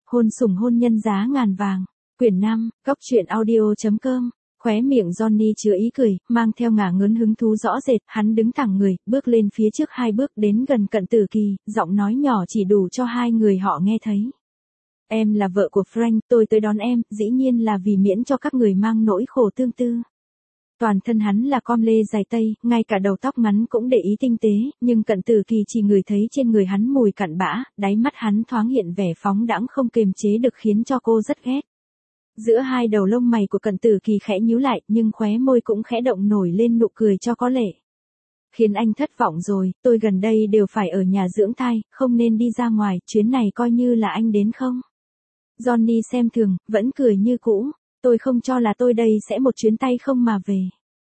Hôn sủng hôn nhân giá ngàn vàng. Quyển 5, Cóc truyện audio.com. Khóe miệng Johnny chứa ý cười, mang theo ngả ngớn hứng thú rõ rệt, hắn đứng thẳng người, bước lên phía trước 2 bước đến gần Cận Tử Kỳ, giọng nói nhỏ chỉ đủ cho 2 người họ nghe thấy. Em là vợ của Frank, tôi tới đón em, dĩ nhiên là vì miễn cho các người mang nỗi khổ tương tư. Toàn thân hắn là com lê dài tây, ngay cả đầu tóc ngắn cũng để ý tinh tế, nhưng Cận Tử Kỳ chỉ ngửi thấy trên người hắn mùi cặn bã, đáy mắt hắn thoáng hiện vẻ phóng đãng không kềm chế được khiến cho cô rất ghét. Giữa 2 đầu lông mày của Cận Tử Kỳ khẽ nhíu lại, nhưng khóe môi cũng khẽ động nổi lên nụ cười cho có lệ. Khiến anh thất vọng rồi, tôi gần đây đều phải ở nhà dưỡng thai, không nên đi ra ngoài, chuyến này coi như là anh đến không? Johnny xem thường, vẫn cười như cũ, tôi không cho là tôi đây sẽ một chuyến tay không mà về.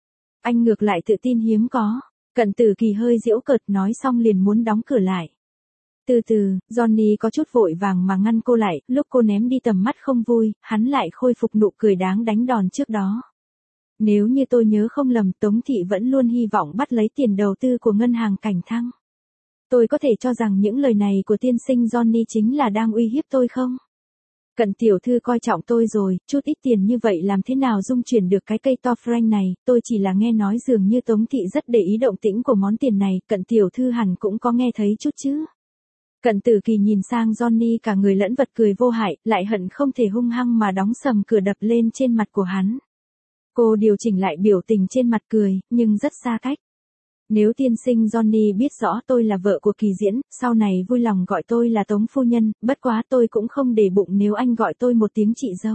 Anh ngược lại tự tin hiếm có. Cận Tử Kỳ hơi giễu cợt nói xong liền muốn đóng cửa lại. Từ từ, Johnny có chút vội vàng mà ngăn cô lại, lúc cô ném đi tầm mắt không vui, hắn lại khôi phục nụ cười đáng đánh đòn trước đó. Nếu như tôi nhớ không lầm, Tống Thị vẫn luôn hy vọng bắt lấy tiền đầu tư của ngân hàng Cảnh Thăng. Tôi có thể cho rằng những lời này của tiên sinh Johnny chính là đang uy hiếp tôi không? Cận tiểu thư coi trọng tôi rồi, chút ít tiền như vậy làm thế nào dung chuyển được cái cây to Frank này, tôi chỉ là nghe nói dường như Tống Thị rất để ý động tĩnh của món tiền này, Cận tiểu thư hẳn cũng có nghe thấy chút chứ. Cận Tử Kỳ nhìn sang Johnny cả người lẫn vật cười vô hại, lại hận không thể hung hăng mà đóng sầm cửa đập lên trên mặt của hắn. Cô điều chỉnh lại biểu tình trên mặt cười, nhưng rất xa cách. Nếu tiên sinh Johnny biết rõ tôi là vợ của Kỳ Diễn, sau này vui lòng gọi tôi là Tống phu nhân, bất quá tôi cũng không để bụng nếu anh gọi tôi một tiếng chị dâu.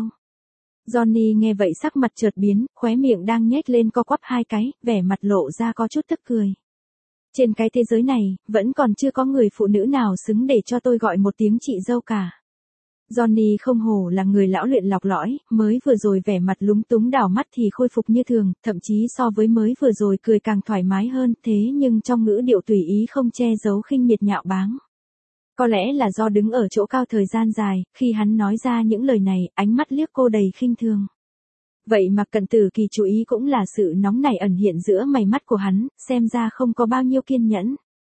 Johnny nghe vậy sắc mặt chợt biến, khóe miệng đang nhếch lên co quắp 2 cái, vẻ mặt lộ ra có chút tức cười. Trên cái thế giới này, vẫn còn chưa có người phụ nữ nào xứng để cho tôi gọi một tiếng chị dâu cả. Johnny không hổ là người lão luyện lọc lõi, mới vừa rồi vẻ mặt lúng túng đảo mắt thì khôi phục như thường, thậm chí so với mới vừa rồi cười càng thoải mái hơn, thế nhưng trong ngữ điệu tùy ý không che giấu khinh miệt nhạo báng. Có lẽ là do đứng ở chỗ cao thời gian dài, khi hắn nói ra những lời này, ánh mắt liếc cô đầy khinh thường. Vậy mà Cận Tử Kỳ chú ý cũng là sự nóng nảy ẩn hiện giữa mày mắt của hắn, xem ra không có bao nhiêu kiên nhẫn.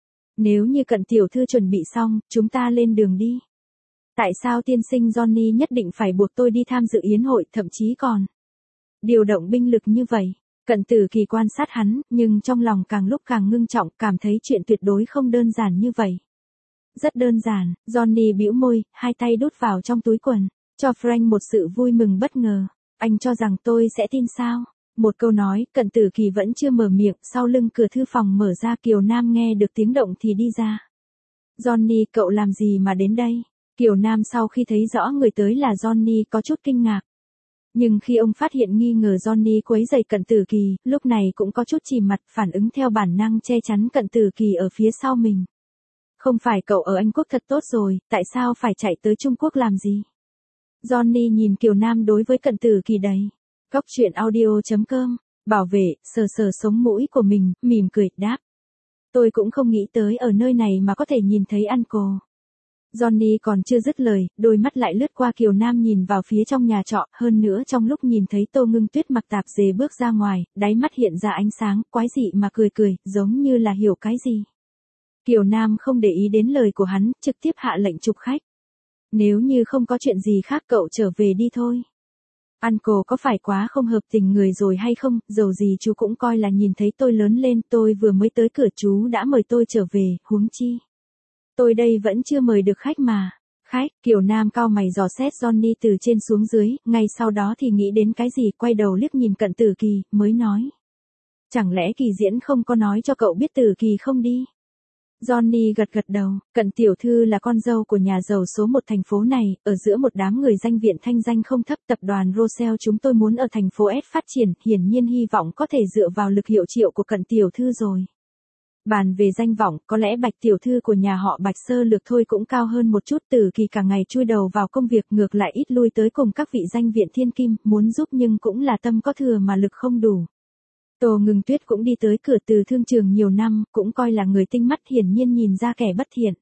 Nếu như Cận tiểu thư chuẩn bị xong, chúng ta lên đường đi. Tại sao tiên sinh Johnny nhất định phải buộc tôi đi tham dự yến hội, thậm chí còn điều động binh lực như vậy? Cận Tử Kỳ quan sát hắn, nhưng trong lòng càng lúc càng ngưng trọng, cảm thấy chuyện tuyệt đối không đơn giản như vậy. Rất đơn giản, Johnny bĩu môi, 2 tay đút vào trong túi quần, cho Frank một sự vui mừng bất ngờ. Anh cho rằng tôi sẽ tin sao? Một câu nói, Cận Tử Kỳ vẫn chưa mở miệng, sau lưng cửa thư phòng mở ra, Kiều Nam nghe được tiếng động thì đi ra. Johnny, cậu làm gì mà đến đây? Kiều Nam sau khi thấy rõ người tới là Johnny có chút kinh ngạc. Nhưng khi ông phát hiện nghi ngờ Johnny quấy rầy Cận Tử Kỳ, lúc này cũng có chút chìm mặt, phản ứng theo bản năng che chắn Cận Tử Kỳ ở phía sau mình. Không phải cậu ở Anh Quốc thật tốt rồi, tại sao phải chạy tới Trung Quốc làm gì? Johnny nhìn Kiều Nam đối với Cận Tử Kỳ đầy. Cóc truyện audio.com, bảo vệ, sờ sống mũi của mình, mỉm cười, đáp. Tôi cũng không nghĩ tới ở nơi này mà có thể nhìn thấy Uncle. Johnny còn chưa dứt lời, đôi mắt lại lướt qua Kiều Nam nhìn vào phía trong nhà trọ, hơn nữa trong lúc nhìn thấy Tô Ngưng Tuyết mặc tạp dề bước ra ngoài, đáy mắt hiện ra ánh sáng, quái dị mà cười, giống như là hiểu cái gì. Kiều Nam không để ý đến lời của hắn, trực tiếp hạ lệnh chụp khách. Nếu như không có chuyện gì khác cậu trở về đi thôi. Uncle có phải quá không hợp tình người rồi hay không, dầu gì chú cũng coi là nhìn thấy tôi lớn lên, tôi vừa mới tới cửa chú đã mời tôi trở về, huống chi. Tôi đây vẫn chưa mời được khách mà. Khách, Kiều Nam cau mày dò xét Johnny từ trên xuống dưới, ngay sau đó thì nghĩ đến cái gì, quay đầu liếc nhìn Cận Tử Kỳ, mới nói. Chẳng lẽ Kỳ Diễn không có nói cho cậu biết Tử Kỳ không đi? Johnny gật đầu, Cận tiểu thư là con dâu của nhà giàu số 1 thành phố này, ở giữa một đám người danh viện thanh danh không thấp, tập đoàn Rossell chúng tôi muốn ở thành phố S phát triển, hiển nhiên hy vọng có thể dựa vào lực hiệu triệu của Cận tiểu thư rồi. Bàn về danh vọng, có lẽ Bạch tiểu thư của nhà họ Bạch sơ lược thôi cũng cao hơn một chút, Tử Kỳ cả ngày chui đầu vào công việc, ngược lại ít lui tới cùng các vị danh viện thiên kim, muốn giúp nhưng cũng là tâm có thừa mà lực không đủ. Tô Ngưng Tuyết cũng đi tới cửa từ thương trường nhiều năm, cũng coi là người tinh mắt, hiển nhiên nhìn ra kẻ bất thiện.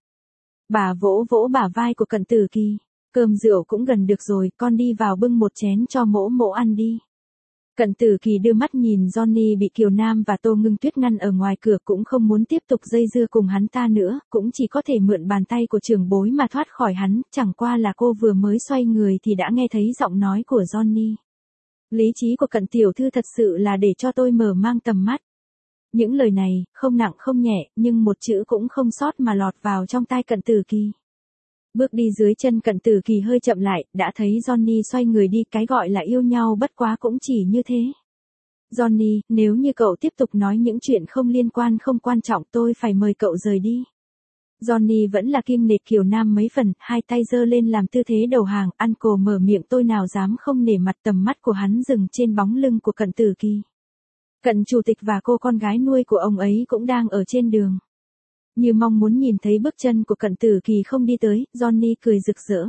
Bà vỗ bả vai của Cận Tử Kỳ, cơm rượu cũng gần được rồi, con đi vào bưng một chén cho mỗ ăn đi. Cận Tử Kỳ đưa mắt nhìn Johnny bị Kiều Nam và Tô Ngưng Tuyết ngăn ở ngoài cửa, cũng không muốn tiếp tục dây dưa cùng hắn ta nữa, cũng chỉ có thể mượn bàn tay của trưởng bối mà thoát khỏi hắn, chẳng qua là cô vừa mới xoay người thì đã nghe thấy giọng nói của Johnny. Lý trí của Cận tiểu thư thật sự là để cho tôi mở mang tầm mắt. Những lời này, không nặng không nhẹ, nhưng một chữ cũng không sót mà lọt vào trong tai Cận Tử Kỳ. Bước đi dưới chân Cận Tử Kỳ hơi chậm lại, đã thấy Johnny xoay người đi, cái gọi là yêu nhau bất quá cũng chỉ như thế. Johnny, nếu như cậu tiếp tục nói những chuyện không liên quan không quan trọng tôi phải mời cậu rời đi. Johnny vẫn là kiêng nể Kiều Nam mấy phần, hai tay giơ lên làm tư thế đầu hàng, ăn cổ mở miệng, tôi nào dám không nể mặt. Tầm mắt của hắn dừng trên bóng lưng của Cận Tử Kỳ. Cận chủ tịch và cô con gái nuôi của ông ấy cũng đang ở trên đường. Như mong muốn nhìn thấy bước chân của Cận Tử Kỳ không đi tới, Johnny cười rực rỡ.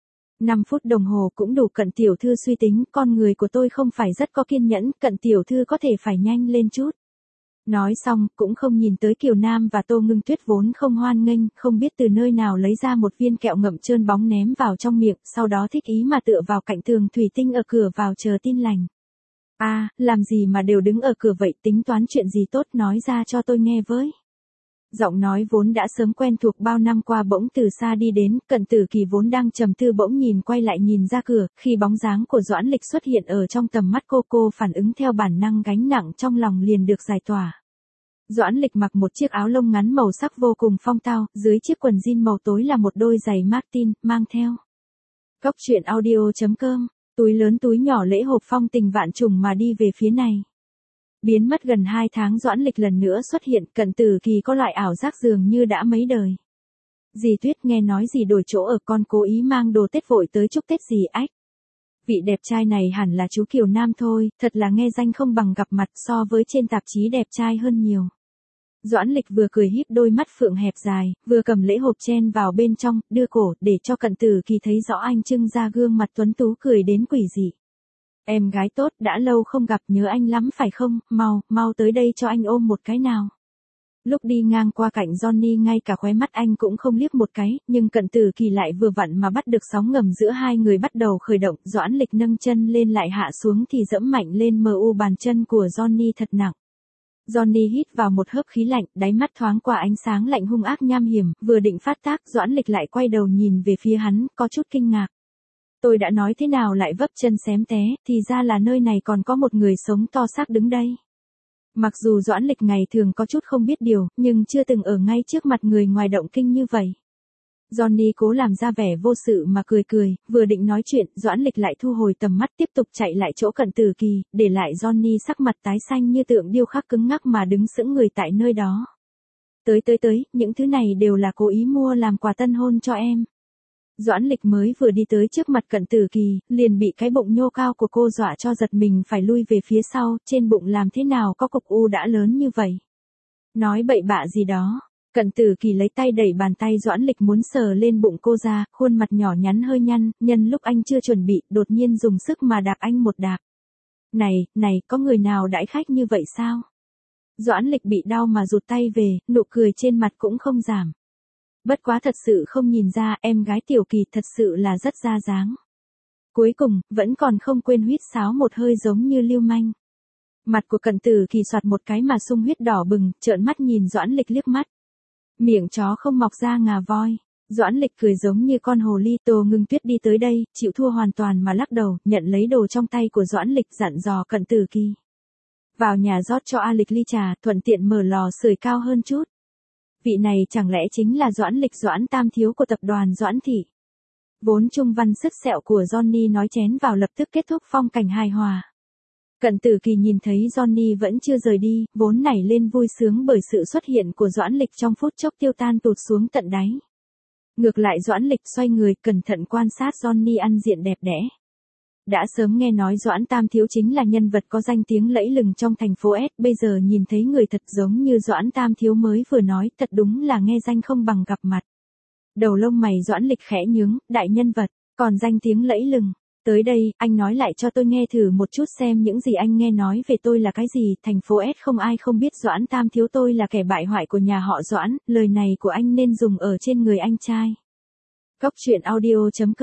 5 phút đồng hồ cũng đủ. Cận tiểu thư suy tính, con người của tôi không phải rất có kiên nhẫn, Cận tiểu thư có thể phải nhanh lên chút. Nói xong, cũng không nhìn tới Kiều Nam và Tô Ngưng Tuyết vốn không hoan nghênh, không biết từ nơi nào lấy ra một viên kẹo ngậm trơn bóng ném vào trong miệng, sau đó thích ý mà tựa vào cạnh tường thủy tinh ở cửa vào chờ tin lành. Làm gì mà đều đứng ở cửa vậy, tính toán chuyện gì tốt nói ra cho tôi nghe với. Giọng nói vốn đã sớm quen thuộc bao năm qua bỗng từ xa đi đến, Cận Tử Kỳ vốn đang trầm tư bỗng nhìn quay lại nhìn ra cửa, khi bóng dáng của Doãn Lịch xuất hiện ở trong tầm mắt cô phản ứng theo bản năng, gánh nặng trong lòng liền được giải tỏa. Doãn Lịch mặc một chiếc áo lông ngắn màu sắc vô cùng phong tao, dưới chiếc quần jean màu tối là một đôi giày Martin, mang theo. Cóc truyện audio.com, túi lớn túi nhỏ lễ hộp phong tình vạn trùng mà đi về phía này. Biến mất gần 2 tháng, Doãn Lịch lần nữa xuất hiện, Cận Tử Kỳ có loại ảo giác dường như đã mấy đời. Dì Tuyết nghe nói dì đổi chỗ ở, con cố ý mang đồ Tết vội tới chúc Tết dì ách. Vị đẹp trai này hẳn là chú Kiều Nam thôi, thật là nghe danh không bằng gặp mặt, so với trên tạp chí đẹp trai hơn nhiều. Doãn Lịch vừa cười híp đôi mắt phượng hẹp dài, vừa cầm lễ hộp chen vào bên trong, đưa cổ, để cho Cận Tử Kỳ thấy rõ anh trưng ra gương mặt tuấn tú cười đến quỷ dị. Em gái tốt, đã lâu không gặp, nhớ anh lắm phải không, mau tới đây cho anh ôm một cái nào. Lúc đi ngang qua cạnh Johnny ngay cả khóe mắt anh cũng không liếc một cái, nhưng Cận Tử Kỳ lại vừa vặn mà bắt được sóng ngầm giữa hai người bắt đầu khởi động, Doãn Lịch nâng chân lên lại hạ xuống thì dẫm mạnh lên bàn chân của Johnny thật nặng. Johnny hít vào một hớp khí lạnh, đáy mắt thoáng qua ánh sáng lạnh hung ác nham hiểm, vừa định phát tác, Doãn Lịch lại quay đầu nhìn về phía hắn, có chút kinh ngạc. Tôi đã nói thế nào lại vấp chân xém té, thì ra là nơi này còn có một người sống to xác đứng đây. Mặc dù Doãn Lịch ngày thường có chút không biết điều, nhưng chưa từng ở ngay trước mặt người ngoài động kinh như vậy. Johnny cố làm ra vẻ vô sự mà cười, vừa định nói chuyện, Doãn Lịch lại thu hồi tầm mắt tiếp tục chạy lại chỗ Cận Tử Kỳ, để lại Johnny sắc mặt tái xanh như tượng điêu khắc cứng ngắc mà đứng sững người tại nơi đó. Tới, những thứ này đều là cố ý mua làm quà tân hôn cho em. Doãn Lịch mới vừa đi tới trước mặt Cận Tử Kỳ, liền bị cái bụng nhô cao của cô dọa cho giật mình phải lui về phía sau, trên bụng làm thế nào có cục u đã lớn như vậy. Nói bậy bạ gì đó. Cận Tử Kỳ lấy tay đẩy bàn tay Doãn Lịch muốn sờ lên bụng cô ra, khuôn mặt nhỏ nhắn hơi nhăn, nhân lúc anh chưa chuẩn bị, đột nhiên dùng sức mà đạp anh một đạp. Này, có người nào đãi khách như vậy sao? Doãn Lịch bị đau mà rụt tay về, nụ cười trên mặt cũng không giảm. Bất quá thật sự không nhìn ra, em gái Tiểu Kỳ thật sự là rất ra dáng. Cuối cùng, vẫn còn không quên huýt sáo một hơi giống như lưu manh. Mặt của Cận Tử Kỳ xoạt một cái mà sung huyết đỏ bừng, trợn mắt nhìn Doãn Lịch liếc mắt. Miệng chó không mọc ra ngà voi. Doãn Lịch cười giống như con hồ ly. Tô Ngưng Tuyết đi tới đây, chịu thua hoàn toàn mà lắc đầu, nhận lấy đồ trong tay của Doãn Lịch, dặn dò Cận Tử Kỳ. Vào nhà rót cho A Lịch ly trà, thuận tiện mở lò sưởi cao hơn chút. Vị này chẳng lẽ chính là Doãn Lịch, Doãn Tam Thiếu của tập đoàn Doãn Thị. Vốn trung văn sứt sẹo của Johnny nói chén vào lập tức kết thúc phong cảnh hài hòa. Cận Tử Kỳ nhìn thấy Johnny vẫn chưa rời đi, vốn nảy lên vui sướng bởi sự xuất hiện của Doãn Lịch trong phút chốc tiêu tan tụt xuống tận đáy. Ngược lại Doãn Lịch xoay người cẩn thận quan sát Johnny ăn diện đẹp đẽ. Đã sớm nghe nói Doãn Tam Thiếu chính là nhân vật có danh tiếng lẫy lừng trong thành phố S, bây giờ nhìn thấy người thật giống như Doãn Tam Thiếu mới vừa nói, thật đúng là nghe danh không bằng gặp mặt. Đầu lông mày Doãn Lịch khẽ nhướng, đại nhân vật, còn danh tiếng lẫy lừng. Tới đây, anh nói lại cho tôi nghe thử một chút xem những gì anh nghe nói về tôi là cái gì. Thành phố S không ai không biết Doãn Tam Thiếu tôi là kẻ bại hoại của nhà họ Doãn, lời này của anh nên dùng ở trên người anh trai. Cóc truyện audio.com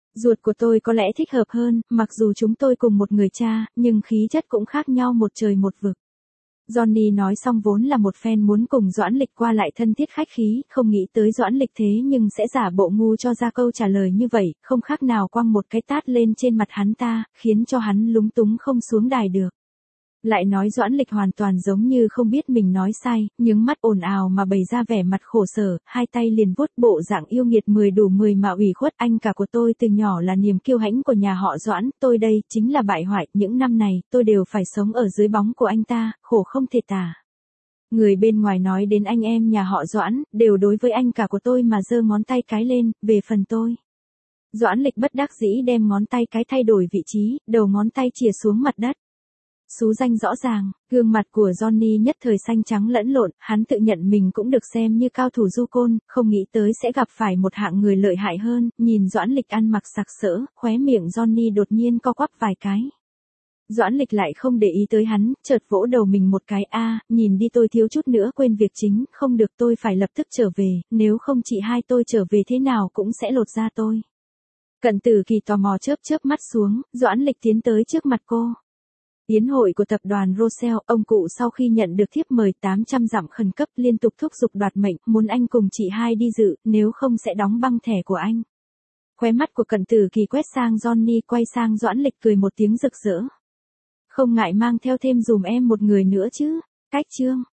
Ruột của tôi có lẽ thích hợp hơn, mặc dù chúng tôi cùng một người cha, nhưng khí chất cũng khác nhau một trời một vực. Johnny nói xong vốn là một fan muốn cùng Doãn Lịch qua lại thân thiết khách khí, không nghĩ tới Doãn Lịch thế nhưng sẽ giả bộ ngu cho ra câu trả lời như vậy, không khác nào quăng một cái tát lên trên mặt hắn ta, khiến cho hắn lúng túng không xuống đài được. Lại nói Doãn Lịch hoàn toàn giống như không biết mình nói sai, nhướng mắt ồn ào mà bày ra vẻ mặt khổ sở, hai tay liền vuốt bộ dạng yêu nghiệt 10 đủ 10 mà ủy khuất. Anh cả của tôi từ nhỏ là niềm kiêu hãnh của nhà họ Doãn, tôi đây chính là bại hoại, những năm này tôi đều phải sống ở dưới bóng của anh ta, khổ không thể tả. Người bên ngoài nói đến anh em nhà họ Doãn, đều đối với anh cả của tôi mà giơ ngón tay cái lên, về phần tôi. Doãn Lịch bất đắc dĩ đem ngón tay cái thay đổi vị trí, đầu ngón tay chìa xuống mặt đất. Xú danh rõ ràng, gương mặt của Johnny nhất thời xanh trắng lẫn lộn, hắn tự nhận mình cũng được xem như cao thủ du côn, không nghĩ tới sẽ gặp phải một hạng người lợi hại hơn, nhìn Doãn Lịch ăn mặc sặc sỡ, khóe miệng Johnny đột nhiên co quắp vài cái. Doãn Lịch lại không để ý tới hắn, chợt vỗ đầu mình một cái, nhìn đi tôi thiếu chút nữa quên việc chính, không được tôi phải lập tức trở về, nếu không chị hai tôi trở về thế nào cũng sẽ lột da tôi. Cận Tử Kỳ tò mò chớp chớp mắt xuống, Doãn Lịch tiến tới trước mặt cô. Yến hội của tập đoàn Rossell, ông cụ sau khi nhận được thiếp mời 800 dặm khẩn cấp liên tục thúc giục đoạt mệnh, muốn anh cùng chị hai đi dự, nếu không sẽ đóng băng thẻ của anh. Khóe mắt của Cận Tử Kỳ quét sang Johnny, quay sang Doãn Lịch cười một tiếng rực rỡ. Không ngại mang theo thêm dùm em một người nữa chứ, cách chương.